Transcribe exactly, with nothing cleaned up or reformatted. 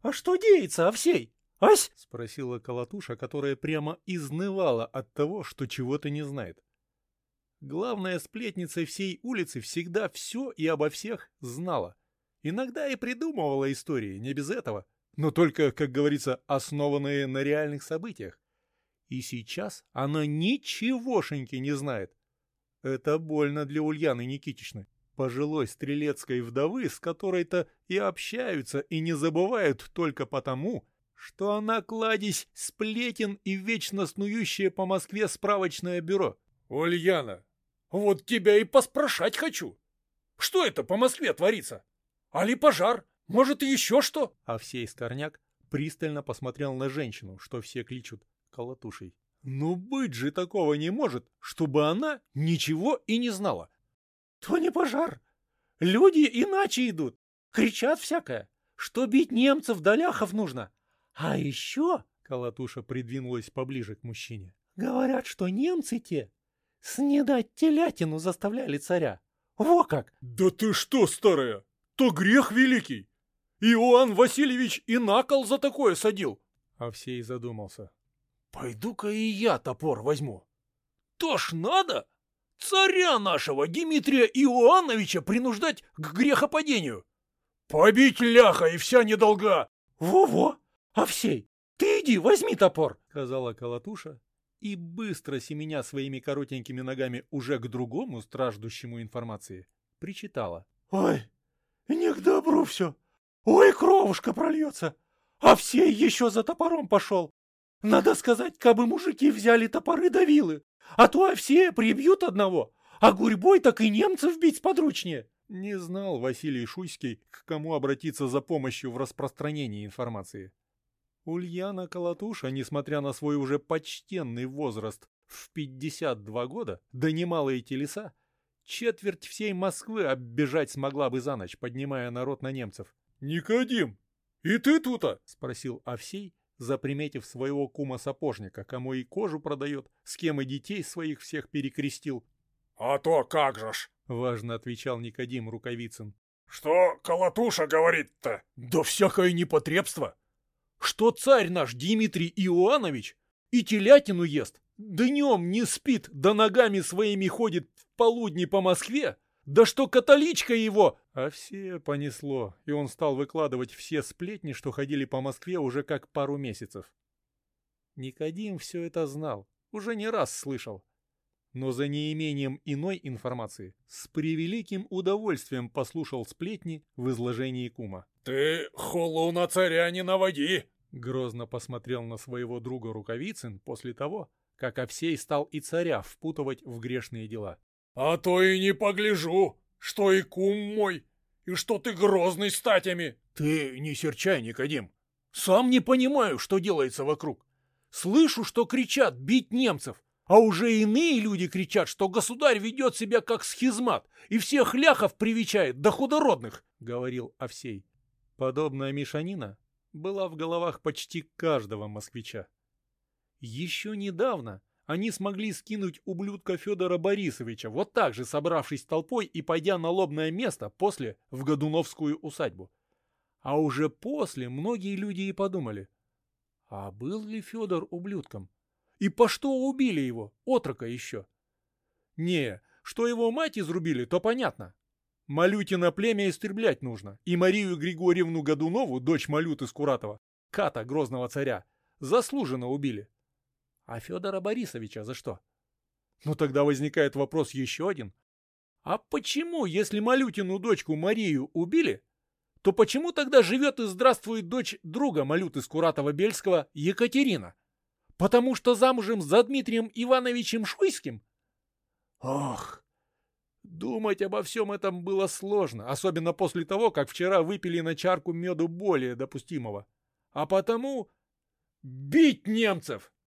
А что деется, Овсей? Ась? — спросила Колотуша, которая прямо изнывала от того, что чего-то не знает. Главная сплетница всей улицы всегда все и обо всех знала. Иногда и придумывала истории, не без этого, но только, как говорится, основанные на реальных событиях. И сейчас она ничегошеньки не знает. Это больно для Ульяны Никитичны, пожилой стрелецкой вдовы, с которой-то и общаются, и не забывают только потому, что она кладезь сплетен и вечно снующее по Москве справочное бюро. Ульяна, вот тебя и поспрашать хочу. Что это по Москве творится? Али пожар? Может, еще что? Овсей Скорняк пристально посмотрел на женщину, что все кличут Колотушей. Ну быть же такого не может, чтобы она ничего и не знала. То не пожар. Люди иначе идут. Кричат всякое, что бить немцев да ляхов нужно. А еще, Колотуша придвинулась поближе к мужчине, говорят, что немцы те снедать телятину заставляли царя. Во как! Да ты что, старая? То грех великий. Иоанн Васильевич и на кол за такое садил. Овсей задумался. Пойду-ка и я топор возьму. То ж надо царя нашего Дмитрия Иоанновича принуждать к грехопадению. Побить ляха и вся недолга. Во-во! Овсей, ты иди, возьми топор, — сказала Колотуша, и, быстро семеня своими коротенькими ногами уже к другому, страждущему информации, причитала. Ой, не к добру все. Ой, кровушка прольется. Овсей еще за топором пошел. Надо сказать, кабы мужики взяли топоры да вилы, а то Овсея прибьют одного, а гурьбой так и немцев бить сподручнее. Не знал Василий Шуйский, к кому обратиться за помощью в распространении информации. Ульяна Колотуша, несмотря на свой уже почтенный возраст в пятьдесят два года, да немалые телеса, четверть всей Москвы оббежать смогла бы за ночь, поднимая народ на немцев. «Никодим, и ты тут-то?» — спросил Овсей, заприметив своего кума-сапожника, кому и кожу продает, с кем и детей своих всех перекрестил. «А то как же ж!» — важно отвечал Никодим Рукавицын. «Что Колотуша говорит-то?» «Да всякое непотребство! Что царь наш Дмитрий Иоаннович и телятину ест, днем не спит, да ногами своими ходит в полудни по Москве, да что католичка его!» А все понесло, и он стал выкладывать все сплетни, что ходили по Москве уже как пару месяцев. Никодим все это знал, уже не раз слышал, но за неимением иной информации с превеликим удовольствием послушал сплетни в изложении кума. «Ты хулу на царя не наводи!» — грозно посмотрел на своего друга Рукавицын после того, как Овсей стал и царя впутывать в грешные дела. «А то и не погляжу, что и кум мой, и что ты грозный статями!» «Ты не серчай, Никодим! Сам не понимаю, что делается вокруг. Слышу, что кричат бить немцев, а уже иные люди кричат, что государь ведет себя как схизмат и всех ляхов привечает до худородных», — говорил Овсей. Подобная мешанина была в головах почти каждого москвича. Еще недавно они смогли скинуть ублюдка Федора Борисовича, вот так же собравшись толпой и пойдя на лобное место после в Годуновскую усадьбу. А уже после многие люди и подумали, а был ли Федор ублюдком? И по что убили его, отрока еще? Не, что его мать изрубили, то понятно. Малютина племя истреблять нужно, и Марию Григорьевну Годунову, дочь Малюты Скуратова, ката грозного царя, заслуженно убили. А Федора Борисовича за что? Ну тогда возникает вопрос еще один. А почему, если Малютину дочку Марию убили, то почему тогда живет и здравствует дочь друга Малюты Скуратова-Бельского Екатерина? Потому что замужем за Дмитрием Ивановичем Шуйским? Ох! Думать обо всем этом было сложно, особенно после того, как вчера выпили на чарку меду более допустимого. А потому бить немцев!